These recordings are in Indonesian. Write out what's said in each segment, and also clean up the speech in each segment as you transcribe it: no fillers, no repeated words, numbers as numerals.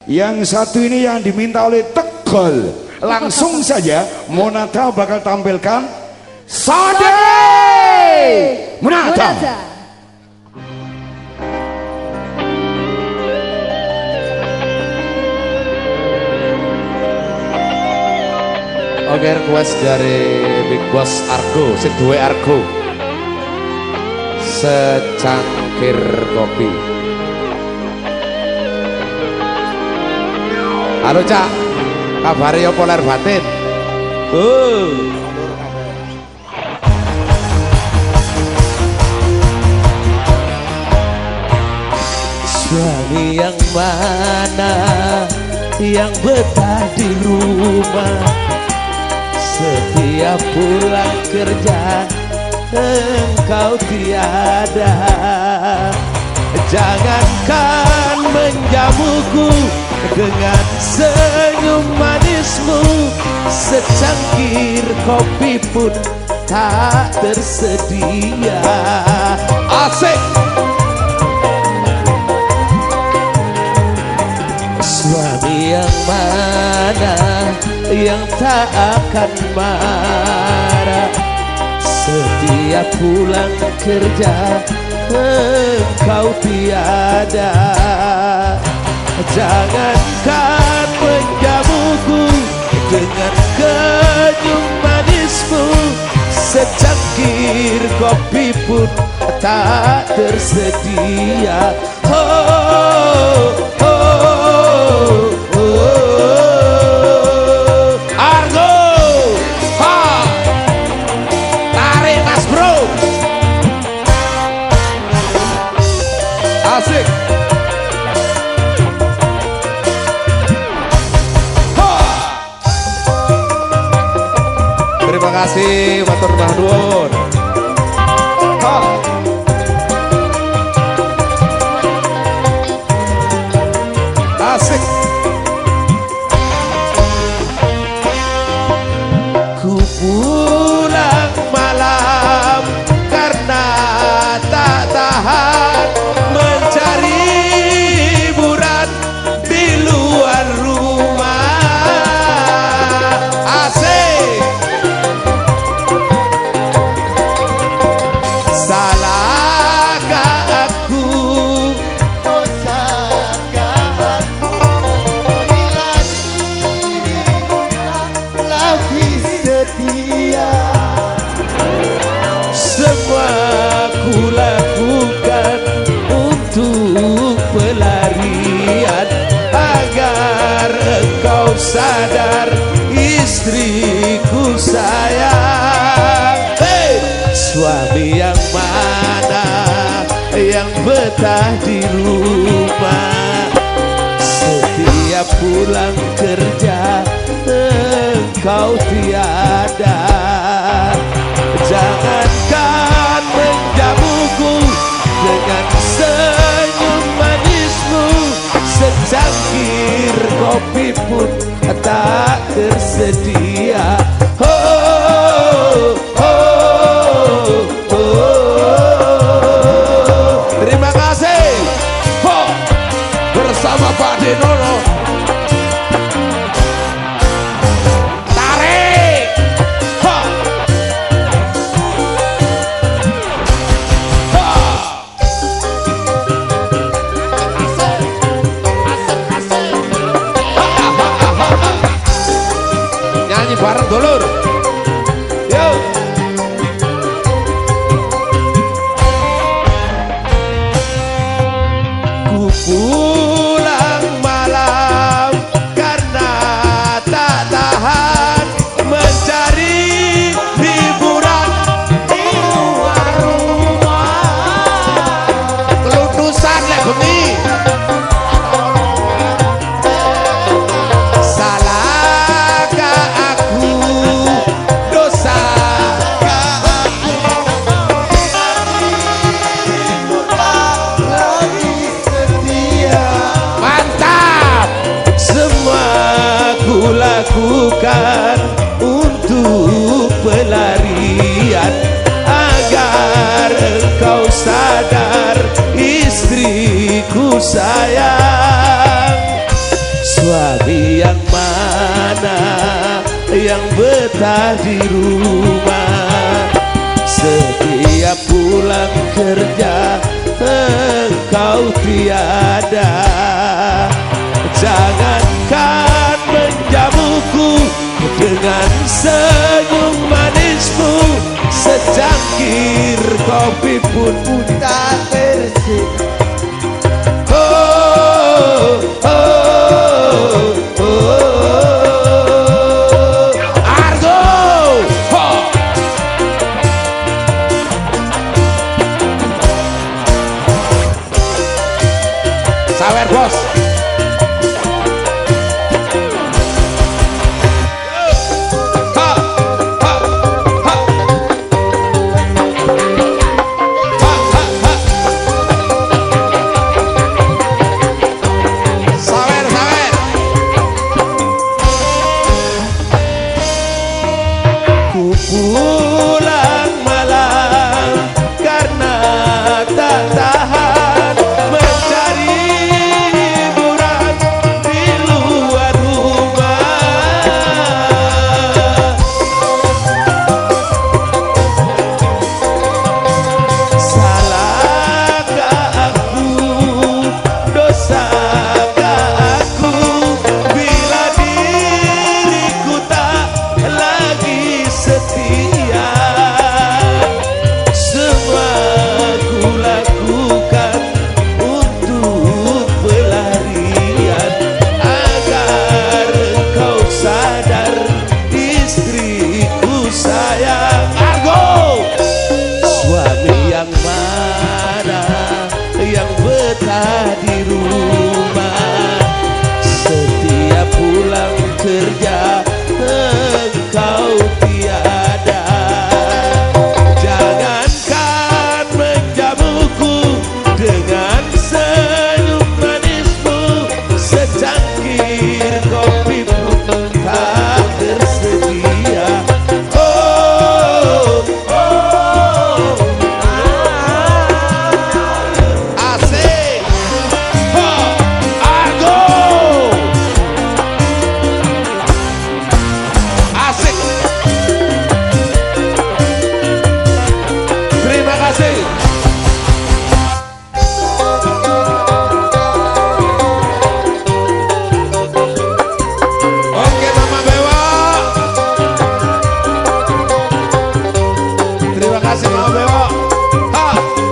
Yang satu ini yang diminta oleh Tegal. Langsung saja Monata bakal tampilkan Sade Monata. Oke, request dari Big Boss Argo, si duwe Argo. Secangkir kopi. Halo Cak, kabarnya polar batin. Suami yang mana yang betah di rumah, setiap pulang kerja engkau tiada. Jangankan menjamuku dengan senyum manismu, secangkir kopi pun tak tersedia. Asik. Suami yang mana yang tak akan marah, setiap pulang kerja engkau tiada. Jangankan menjamuku dengan senyum manismu, secangkir kopi pun tak tersedia. Oh, oh, oh, oh. Argo, ha, tarik tas bro. Asik. Terima kasih, matur nuwun. Asik. Ku pulang malam karena tak tahan mencari hiburan di luar rumah. Asik. Salahkah aku? Salahkah aku? Bila dirinya lebih setia. Semua ku lakukan untuk pelarian agar engkau sadar istriku sayang. Hey! Suami yang mana yang betah di rumah, setiap pulang kerja engkau tiada. Jangankan menjamuku dengan senyum manismu, secangkir kopi pun tak tersedia. Oh, oh, oh, oh. Terima kasih. Ho, bersama Pak Denono. Tarik. Ha. Ha. Nyanyi bareng dulu. betah di rumah. Setiap pulang kerja engkau tiada. Jangankan menjamuku dengan senyum manismu, secangkir kopi pun tak tersedia. Sawer bos. Pulang malam karena tak tahan mencari hiburan di luar rumah. Salahkah aku, dosakah aku bila diriku tak lagi setia. Semua ku lakukan untuk pelarian agar engkau sadar istriku sayang. Argo, suami yang mana yang betah di rumah, setiap pulang kerja engkau tiada. Jangankan menjamuku dengan senyum manismu, secangkir kopi pun tak tersedia. Oh, oh, asik. Oh, Argo. Asik. Terima kasih. Oke Mama Bewa. Terima kasih Mama Bewa. Ha.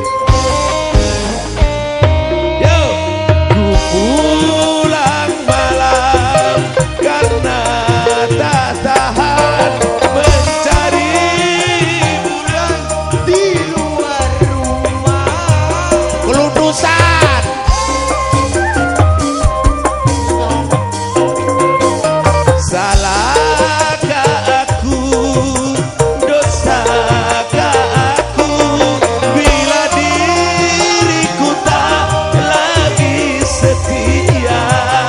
Yo. Ku pulang malam karena tak tahan mencari hiburan di luar rumah. Kelundusan. Salahkah aku, dosakah aku bila diriku tak lagi setia.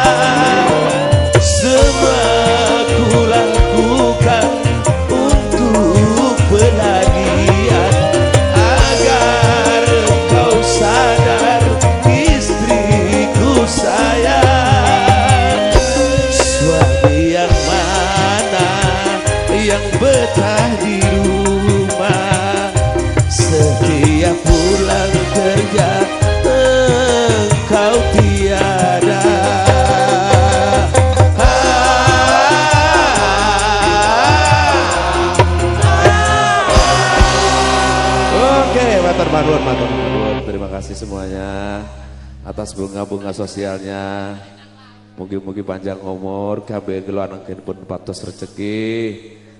Semua ku lakukan untuk pelarian agar engkau sadar istriku sayang. Suami yang mana yang betah di rumah, setiap pulang kerja engkau tiada. Oke, matur nuwun, matur nuwun. Terima kasih semuanya atas bunga-bunga sosialnya. Mugi-mugi panjang umur, kabeh kula anggen pun patos rezeki.